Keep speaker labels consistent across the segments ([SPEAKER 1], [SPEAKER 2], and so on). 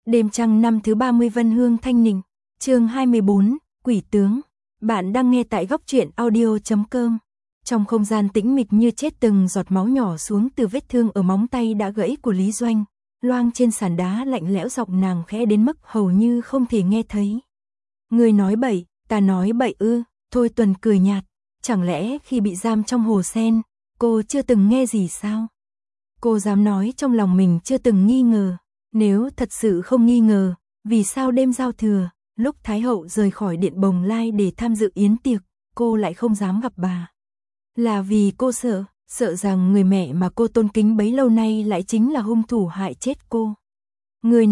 [SPEAKER 1] Đêm trăng năm thứ 30 Vân Hương Thanh Ninh, chương 24, Quỷ Tướng. Bạn đang nghe tại góc truyện audio.com. Trong không gian tĩnh mịch như chết, từng giọt máu nhỏ xuống từ vết thương ở móng tay đã gãy của Lý Doanh, loang trên sàn đá lạnh lẽo, giọng nàng khẽ đến mức hầu như không thể nghe thấy. Người nói bậy, ta nói bậy ư? Thôi Tuần cười nhạt, chẳng lẽ khi bị giam trong hồ sen, cô chưa từng nghe gì sao? Cô dám nói trong lòng mình chưa từng nghi ngờ. Nếu thật sự không nghi ngờ, vì sao đêm giao thừa, lúc Thái hậu rời khỏi điện Bồng Lai để tham dự yến tiệc, cô lại không dám gặp bà? Là vì cô sợ rằng người mẹ mà cô tôn kính bấy lâu nay lại chính là hung thủ hại chết cô. Người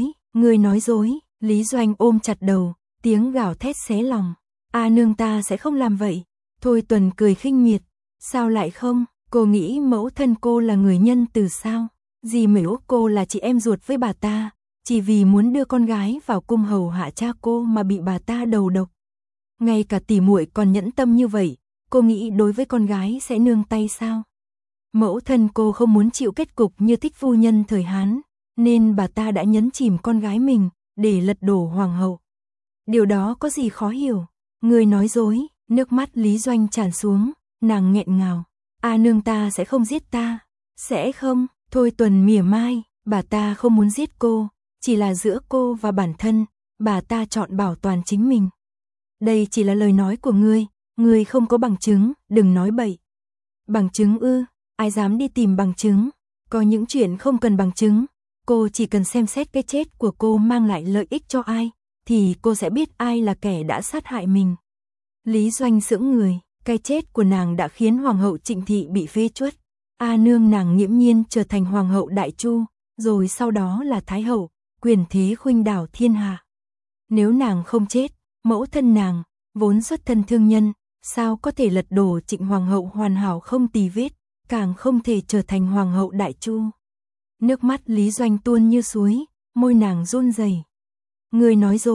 [SPEAKER 1] nói dối, Lý Doanh ôm chặt đầu, tiếng gào thét xé lòng. Nương, ta sẽ không làm vậy. Thôi Tuần cười khinh miệt, sao lại không? Cô nghĩ mẫu thân cô là người nhân từ sao? Dì Mễu cô là chị em ruột với bà ta, chỉ vì muốn đưa con gái vào cung hầu hạ cha cô mà bị bà ta đầu độc. Ngay cả tỷ muội còn nhẫn tâm như vậy, cô nghĩ đối với con gái sẽ nương tay sao? Mẫu thân cô không muốn chịu kết cục như Thích phu nhân thời Hán, nên bà ta đã nhấn chìm con gái mình để lật đổ hoàng hậu. Điều đó có gì khó hiểu? Người nói dối. Nước mắt Lý Doanh tràn xuống, nàng nghẹn ngào. Nương, ta sẽ không giết ta. Sẽ không? Thôi Tuần mỉa mai, bà ta không muốn giết cô, chỉ là giữa cô và bản thân, bà ta chọn bảo toàn chính mình. Đây chỉ là lời nói của ngươi không có bằng chứng, đừng nói bậy. Bằng chứng ư? Ai dám đi tìm bằng chứng? Có những chuyện không cần bằng chứng, cô chỉ cần xem xét cái chết của cô mang lại lợi ích cho ai, thì cô sẽ biết ai là kẻ đã sát hại mình. Lý Doanh sững người, cái chết của nàng đã khiến Hoàng hậu Trịnh Thị bị phế truất. Nương, nàng nghiễm nhiên trở thành Hoàng hậu Đại Chu, rồi sau đó là Thái hậu, quyền thế khuynh đảo thiên hạ. Nếu nàng không chết, mẫu thân nàng, vốn xuất thân thương nhân, sao có thể lật đổ Trịnh Hoàng hậu hoàn hảo không tì vết, càng không thể trở thành Hoàng hậu Đại Chu. Nước mắt Lý Doanh tuôn như suối, môi nàng run rẩy. Người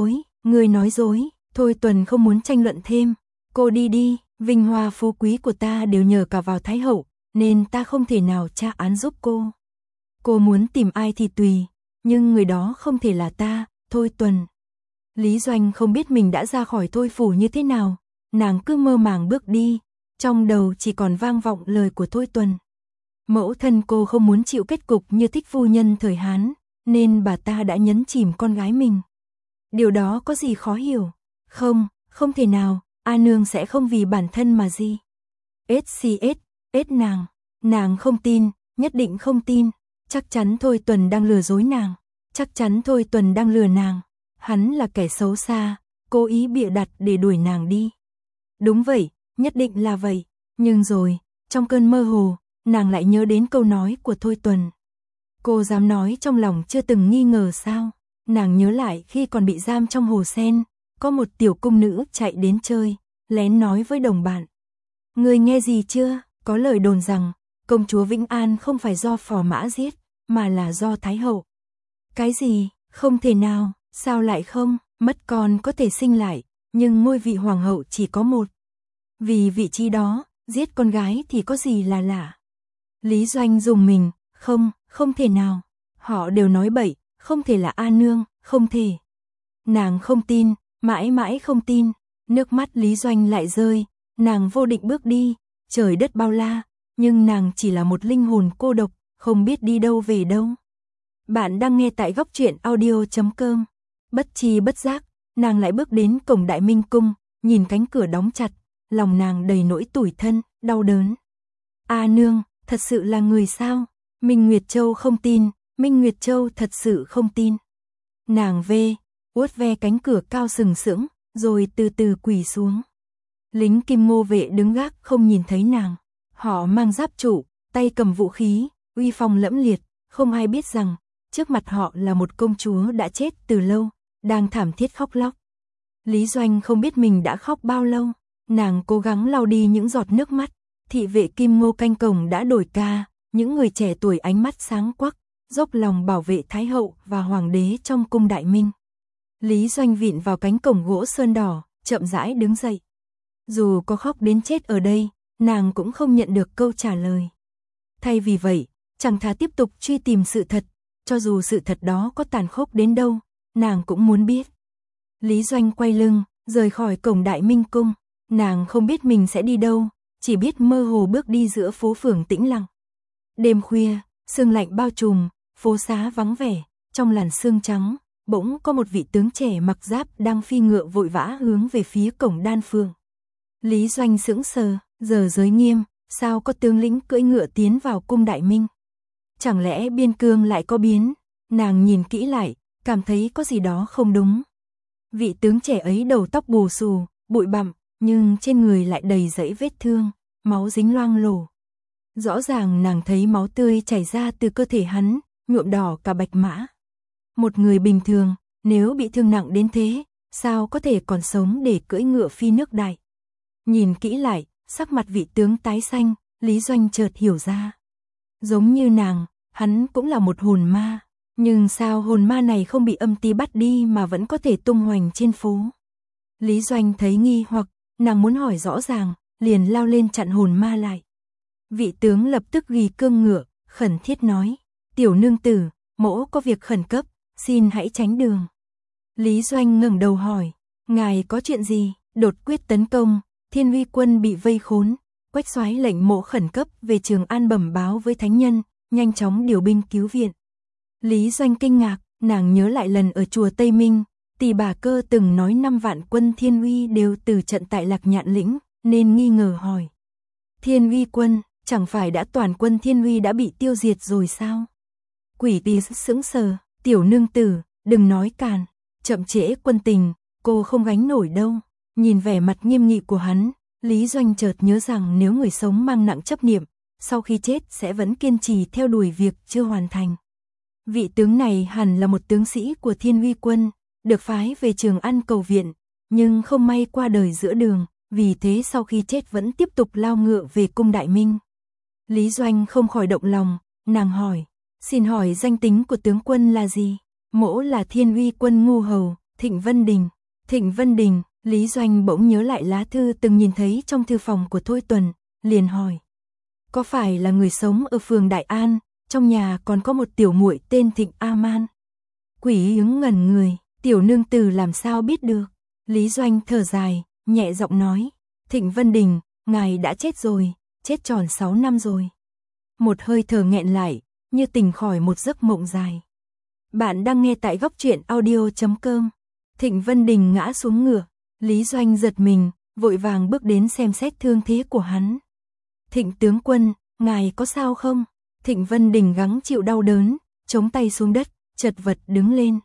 [SPEAKER 1] nói dối, Thôi Tuần không muốn tranh luận thêm. Cô đi, vinh hoa phú quý của ta đều nhờ cả vào Thái hậu, nên ta không thể nào tra án giúp cô. Cô muốn tìm ai thì tùy, nhưng người đó không thể là ta, Thôi Tuần. Lý Doanh không biết mình đã ra khỏi Thôi phủ như thế nào, nàng cứ mơ màng bước đi, trong đầu chỉ còn vang vọng lời của Thôi Tuần. Mẫu thân cô không muốn chịu kết cục như Thích phu nhân thời Hán, nên bà ta đã nhấn chìm con gái mình. Điều đó có gì khó hiểu? Không thể nào, nương sẽ không vì bản thân mà gì. Nàng không tin, nhất định không tin. Chắc chắn Thôi Tuần đang lừa dối nàng. Chắc chắn Thôi Tuần đang lừa nàng. Hắn là kẻ xấu xa, cố ý bịa đặt để đuổi nàng đi. Đúng vậy, nhất định là vậy. Nhưng rồi, trong cơn mơ hồ, nàng lại nhớ đến câu nói của Thôi Tuần. Cô dám nói trong lòng chưa từng nghi ngờ sao? Nàng nhớ lại khi còn bị giam trong hồ sen, có một tiểu cung nữ chạy đến chơi, lén nói với đồng bạn. Người nghe gì chưa? Có lời đồn rằng, công chúa Vĩnh An không phải do Phò Mã giết, mà là do Thái hậu. Cái gì? Không thể nào, sao lại không? Mất con có thể sinh lại, nhưng ngôi vị hoàng hậu chỉ có một. Vì vị trí đó, giết con gái thì có gì là lạ? Lý Doanh rùng mình, không thể nào. Họ đều nói bậy, không thể là nương, không thể. Nàng không tin, mãi mãi không tin. Nước mắt Lý Doanh lại rơi, nàng vô định bước đi, trời đất bao la, nhưng nàng chỉ là một linh hồn cô độc, không biết đi đâu về đâu. Bạn đang nghe tại góc truyện audio.com. Bất tri bất giác, nàng lại bước đến cổng Đại Minh cung, nhìn cánh cửa đóng chặt, lòng nàng đầy nỗi tủi thân, đau đớn. Nương, thật sự là người sao? Minh Nguyệt Châu không tin, Minh Nguyệt Châu thật sự không tin. Nàng uốt ve cánh cửa cao sừng sững, rồi từ từ quỳ xuống. Lính Kim Ngô vệ đứng gác không nhìn thấy nàng. Họ mang giáp trụ, tay cầm vũ khí, uy phong lẫm liệt, không ai biết rằng trước mặt họ là một công chúa đã chết từ lâu, đang thảm thiết khóc lóc. Lý Doanh không biết mình đã khóc bao lâu, nàng cố gắng lau đi những giọt nước mắt. Thị vệ Kim Ngô canh cổng đã đổi ca, những người trẻ tuổi ánh mắt sáng quắc, dốc lòng bảo vệ Thái hậu và hoàng đế trong cung Đại Minh. Lý Doanh vịn vào cánh cổng gỗ sơn đỏ, chậm rãi đứng dậy. Dù có khóc đến chết ở đây, nàng cũng không nhận được câu trả lời. Thay vì vậy, chẳng thà tiếp tục truy tìm sự thật, cho dù sự thật đó có tàn khốc đến đâu, nàng cũng muốn biết. Lý Doanh quay lưng, rời khỏi cổng Đại Minh Cung, nàng không biết mình sẽ đi đâu, chỉ biết mơ hồ bước đi giữa phố phường tĩnh lặng. Đêm khuya, sương lạnh bao trùm, phố xá vắng vẻ, trong làn sương trắng, bỗng có một vị tướng trẻ mặc giáp đang phi ngựa vội vã hướng về phía cổng Đan Phường. Lý Doanh sững sờ, giờ giới nghiêm, sao có tướng lĩnh cưỡi ngựa tiến vào cung Đại Minh? Chẳng lẽ biên cương lại có biến? Nàng nhìn kỹ lại, cảm thấy có gì đó không đúng. Vị tướng trẻ ấy đầu tóc bù xù, bụi bặm, nhưng trên người lại đầy dẫy vết thương, máu dính loang lổ. Rõ ràng nàng thấy máu tươi chảy ra từ cơ thể hắn, nhuộm đỏ cả bạch mã. Một người bình thường, nếu bị thương nặng đến thế, sao có thể còn sống để cưỡi ngựa phi nước đại? Nhìn kỹ lại, sắc mặt vị tướng tái xanh, Lý Doanh chợt hiểu ra. Giống như nàng, hắn cũng là một hồn ma, nhưng sao hồn ma này không bị âm ti bắt đi mà vẫn có thể tung hoành trên phố? Lý Doanh thấy nghi hoặc, nàng muốn hỏi rõ ràng, liền lao lên chặn hồn ma lại. Vị tướng lập tức ghi cương ngựa, khẩn thiết nói, tiểu nương tử, mỗ có việc khẩn cấp, xin hãy tránh đường. Lý Doanh ngẩng đầu hỏi, ngài có chuyện gì? Đột quyết tấn công, Thiên Uy quân bị vây khốn, Quách soái lệnh mỗ khẩn cấp về Trường An bẩm báo với thánh nhân, nhanh chóng điều binh cứu viện. Lý Doanh kinh ngạc, nàng nhớ lại lần ở chùa Tây Minh, Tỷ Bà Cơ từng nói 5 vạn quân Thiên Uy đều từ trận tại Lạc Nhạn Lĩnh, nên nghi ngờ hỏi. Thiên Uy quân, chẳng phải đã toàn quân Thiên Uy đã bị tiêu diệt rồi sao? Quỷ Tỳ sững sờ, tiểu nương tử, đừng nói càn, chậm trễ quân tình, cô không gánh nổi đâu. Nhìn vẻ mặt nghiêm nghị của hắn, Lý Doanh chợt nhớ rằng nếu người sống mang nặng chấp niệm, sau khi chết sẽ vẫn kiên trì theo đuổi việc chưa hoàn thành. Vị tướng này hẳn là một tướng sĩ của Thiên Uy quân, được phái về Trường An cầu viện, nhưng không may qua đời giữa đường, vì thế sau khi chết vẫn tiếp tục lao ngựa về cung Đại Minh. Lý Doanh không khỏi động lòng, nàng hỏi, xin hỏi danh tính của tướng quân là gì? Mỗ là Thiên Uy quân ngu hầu, Thịnh Vân Đình. Thịnh Vân Đình, Lý Doanh bỗng nhớ lại lá thư từng nhìn thấy trong thư phòng của Thôi Tuần, liền hỏi. Có phải là người sống ở phường Đại An, trong nhà còn có một tiểu muội tên Thịnh A Man? Quỷ ứng ngẩn người, tiểu nương tử làm sao biết được? Lý Doanh thở dài, nhẹ giọng nói, Thịnh Vân Đình, ngài đã chết rồi, chết tròn 6 năm rồi. Một hơi thở nghẹn lại, như tỉnh khỏi một giấc mộng dài. Bạn đang nghe tại góc truyện audio.com. Thịnh Vân Đình ngã xuống ngựa, Lý Doanh giật mình, vội vàng bước đến xem xét thương thế của hắn. Thịnh tướng quân, ngài có sao không? Thịnh Vân Đình gắng chịu đau đớn, chống tay xuống đất, chật vật đứng lên.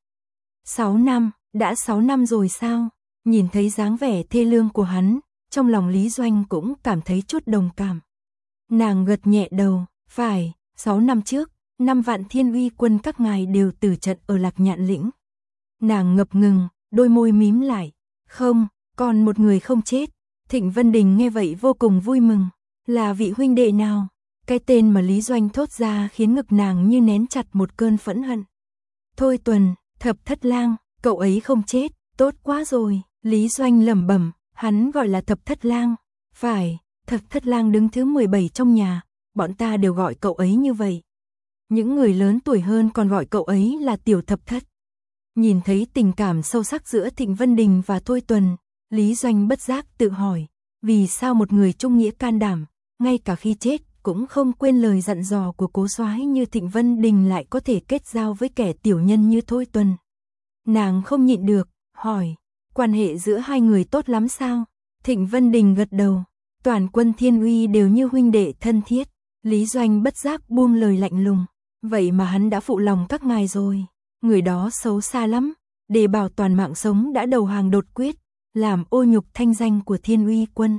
[SPEAKER 1] 6 năm, đã 6 năm rồi sao? Nhìn thấy dáng vẻ thê lương của hắn, trong lòng Lý Doanh cũng cảm thấy chút đồng cảm. Nàng gật nhẹ đầu, phải, 6 năm trước, 5 vạn Thiên Uy quân các ngài đều tử trận ở Lạc Nhạn Lĩnh. Nàng ngập ngừng, đôi môi mím lại, không, còn một người không chết. Thịnh Vân Đình nghe vậy vô cùng vui mừng, là vị huynh đệ nào? Cái tên mà Lý Doanh thốt ra khiến ngực nàng như nén chặt một cơn phẫn hận. Thôi Tuần, Thập Thất Lang, cậu ấy không chết, tốt quá rồi. Lý Doanh lẩm bẩm, hắn gọi là Thập Thất Lang. Phải, Thập Thất Lang đứng thứ 17 trong nhà, bọn ta đều gọi cậu ấy như vậy. Những người lớn tuổi hơn còn gọi cậu ấy là Tiểu Thập Thất. Nhìn thấy tình cảm sâu sắc giữa Thịnh Vân Đình và Thôi Tuần, Lý Doanh bất giác tự hỏi, vì sao một người trung nghĩa can đảm, ngay cả khi chết cũng không quên lời dặn dò của cố soái như Thịnh Vân Đình lại có thể kết giao với kẻ tiểu nhân như Thôi Tuần. Nàng không nhịn được, hỏi, quan hệ giữa hai người tốt lắm sao? Thịnh Vân Đình gật đầu, toàn quân Thiên Uy đều như huynh đệ thân thiết. Lý Doanh bất giác buông lời lạnh lùng, vậy mà hắn đã phụ lòng các ngài rồi. Người đó xấu xa lắm, để bảo toàn mạng sống đã đầu hàng đột quyết, làm ô nhục thanh danh của Thiên Uy quân.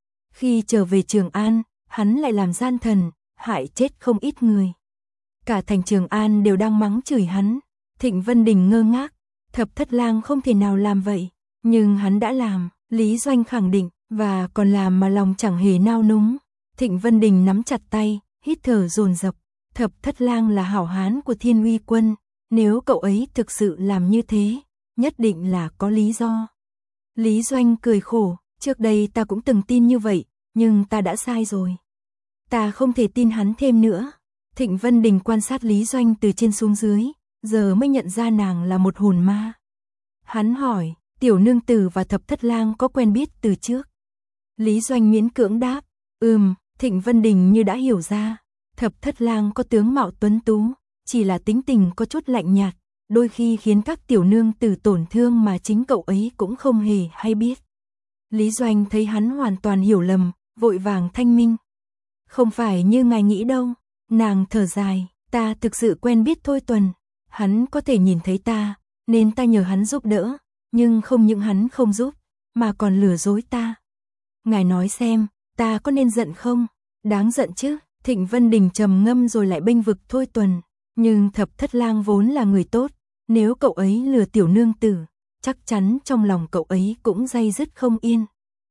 [SPEAKER 1] Khi trở về Trường An, hắn lại làm gian thần, hại chết không ít người. Cả thành Trường An đều đang mắng chửi hắn. Thịnh Vân Đình ngơ ngác, Thập Thất Lang không thể nào làm vậy, nhưng hắn đã làm, Lý Doanh khẳng định, và còn làm mà lòng chẳng hề nao núng. Thịnh Vân Đình nắm chặt tay, hít thở dồn dập, Thập Thất Lang là hảo hán của Thiên Uy quân, nếu cậu ấy thực sự làm như thế, nhất định là có lý do. Lý Doanh cười khổ, trước đây ta cũng từng tin như vậy, nhưng ta đã sai rồi. Ta không thể tin hắn thêm nữa. Thịnh Vân Đình quan sát Lý Doanh từ trên xuống dưới, giờ mới nhận ra nàng là một hồn ma. Hắn hỏi, tiểu nương tử và thập thất lang có quen biết từ trước? Lý Doanh miễn cưỡng đáp, Thịnh Vân Đình như đã hiểu ra, thập thất lang có tướng mạo tuấn tú, chỉ là tính tình có chút lạnh nhạt, đôi khi khiến các tiểu nương tử tổn thương mà chính cậu ấy cũng không hề hay biết. Lý Doanh thấy hắn hoàn toàn hiểu lầm, vội vàng thanh minh. Không phải như ngài nghĩ đâu, nàng thở dài, ta thực sự quen biết Thôi Tuần, hắn có thể nhìn thấy ta, nên ta nhờ hắn giúp đỡ, nhưng không những hắn không giúp, mà còn lừa dối ta. Ngài nói xem, ta có nên giận không? Đáng giận chứ. Thịnh Vân Đình trầm ngâm rồi lại bênh vực Thôi Tuần, nhưng thập thất lang vốn là người tốt, nếu cậu ấy lừa tiểu nương tử, chắc chắn trong lòng cậu ấy cũng day dứt không yên.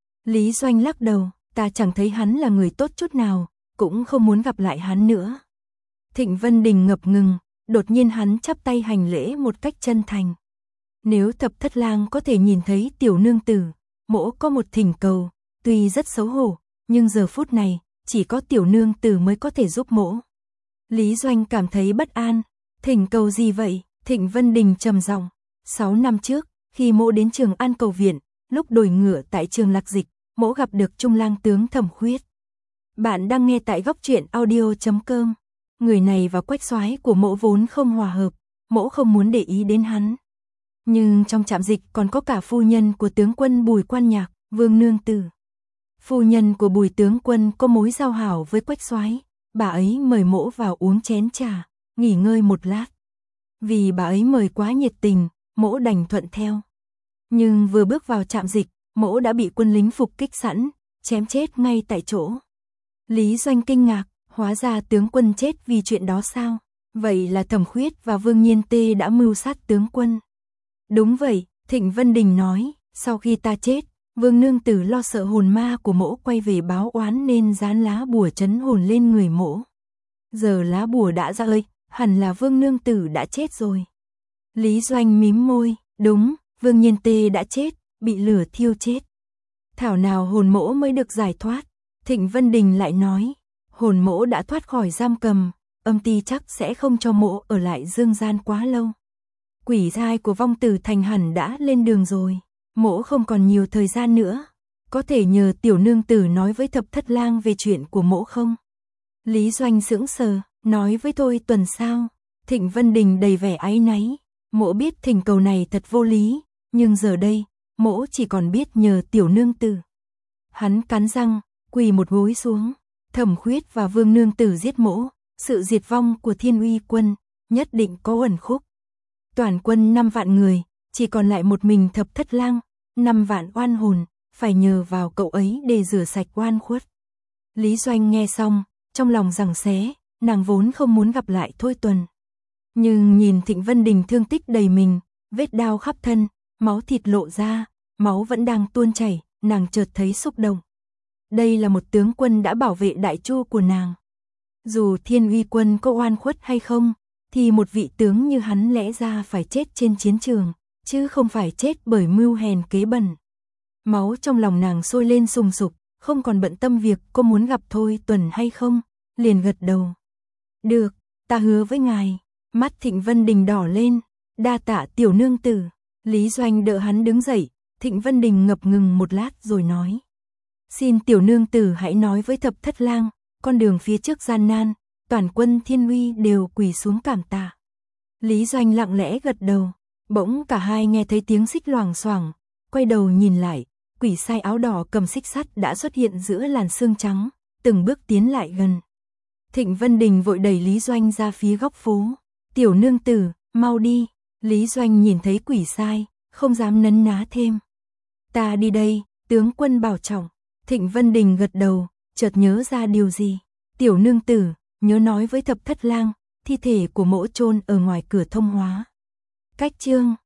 [SPEAKER 1] Lý Doanh lắc đầu, ta chẳng thấy hắn là người tốt chút nào, cũng không muốn gặp lại hắn nữa. Thịnh Vân Đình ngập ngừng, đột nhiên hắn chắp tay hành lễ một cách chân thành. Nếu thập thất lang có thể nhìn thấy tiểu nương tử, mỗ có một thỉnh cầu, tuy rất xấu hổ, nhưng giờ phút này, chỉ có tiểu nương tử mới có thể giúp mỗ. Lý Doanh cảm thấy bất an, thỉnh cầu gì vậy? Thịnh Vân Đình trầm giọng, 6 năm trước, khi mỗ đến Trường An cầu viện, lúc đổi ngựa tại trường Lạc Dịch, mỗ gặp được Trung lang tướng Thẩm Khuyết. Bạn đang nghe tại góc truyện audio.com. Người này và Quách Soái của mỗ vốn không hòa hợp, mỗ không muốn để ý đến hắn. Nhưng trong trạm dịch còn có cả phu nhân của tướng quân Bùi Quan Nhạc, Vương Nương Tử. Phu nhân của Bùi tướng quân có mối giao hảo với Quách Soái, bà ấy mời mỗ vào uống chén trà, nghỉ ngơi một lát. Vì bà ấy mời quá nhiệt tình, mỗ đành thuận theo. Nhưng vừa bước vào trạm dịch, mỗ đã bị quân lính phục kích sẵn, chém chết ngay tại chỗ. Lý Doanh kinh ngạc, hóa ra tướng quân chết vì chuyện đó sao? Vậy là Thẩm Khuyết và Vương Nhiên Tê đã mưu sát tướng quân. Đúng vậy, Thịnh Vân Đình nói, sau khi ta chết, Vương Nương Tử lo sợ hồn ma của mỗ quay về báo oán nên dán lá bùa trấn hồn lên người mỗ. Giờ lá bùa đã ra ơi, hẳn là Vương Nương Tử đã chết rồi. Lý Doanh mím môi, đúng, Vương Nhiên Tê đã chết, bị lửa thiêu chết. Thảo nào hồn mỗ mới được giải thoát. Thịnh Vân Đình lại nói, hồn mỗ đã thoát khỏi giam cầm, âm ty chắc sẽ không cho mỗ ở lại dương gian quá lâu. Quỷ thai của vong tử thành hẳn đã lên đường rồi, mỗ không còn nhiều thời gian nữa. Có thể nhờ tiểu nương tử nói với thập thất lang về chuyện của mỗ không? Lý Doanh sững sờ, nói với Thôi Tuần sao? Thịnh Vân Đình đầy vẻ áy náy, mỗ biết thỉnh cầu này thật vô lý, nhưng giờ đây, mỗ chỉ còn biết nhờ tiểu nương tử. Hắn cắn răng, quỳ một gối xuống. Thẩm Khuyết và Vương Nương Tử giết mỗ, sự diệt vong của Thiên Uy quân nhất định có uẩn khúc. Toàn quân 5 vạn người, chỉ còn lại một mình thập thất lang, 5 vạn oan hồn, phải nhờ vào cậu ấy để rửa sạch oan khuất. Lý Doanh nghe xong, trong lòng giằng xé, nàng vốn không muốn gặp lại Thôi Tuần. Nhưng nhìn Thịnh Vân Đình thương tích đầy mình, vết đao khắp thân, máu thịt lộ ra, máu vẫn đang tuôn chảy, nàng chợt thấy xúc động. Đây là một tướng quân đã bảo vệ Đại Chu của nàng. Dù Thiên Uy quân có oan khuất hay không, thì một vị tướng như hắn lẽ ra phải chết trên chiến trường, chứ không phải chết bởi mưu hèn kế bẩn. Máu trong lòng nàng sôi lên sùng sục, không còn bận tâm việc có muốn gặp Thôi Tuần hay không, liền gật đầu. Được, ta hứa với ngài. Mắt Thịnh Vân Đình đỏ lên, đa tạ tiểu nương tử. Lý Doanh đỡ hắn đứng dậy, Thịnh Vân Đình ngập ngừng một lát rồi nói. Xin tiểu nương tử hãy nói với thập thất lang, con đường phía trước gian nan, toàn quân Thiên Uy đều quỳ xuống cảm tạ. Lý Doanh lặng lẽ gật đầu, bỗng cả hai nghe thấy tiếng xích loảng xoảng, quay đầu nhìn lại, quỷ sai áo đỏ cầm xích sắt đã xuất hiện giữa làn sương trắng, từng bước tiến lại gần. Thịnh Vân Đình vội đẩy Lý Doanh ra phía góc phố. Tiểu nương tử, mau đi. Lý Doanh nhìn thấy quỷ sai, không dám nấn ná thêm. Ta đi đây, tướng quân bảo trọng. Thịnh Vân Đình gật đầu, chợt nhớ ra điều gì. Tiểu nương tử, nhớ nói với thập thất lang, thi thể của mỗ chôn ở ngoài cửa Thông Hóa. Cách chương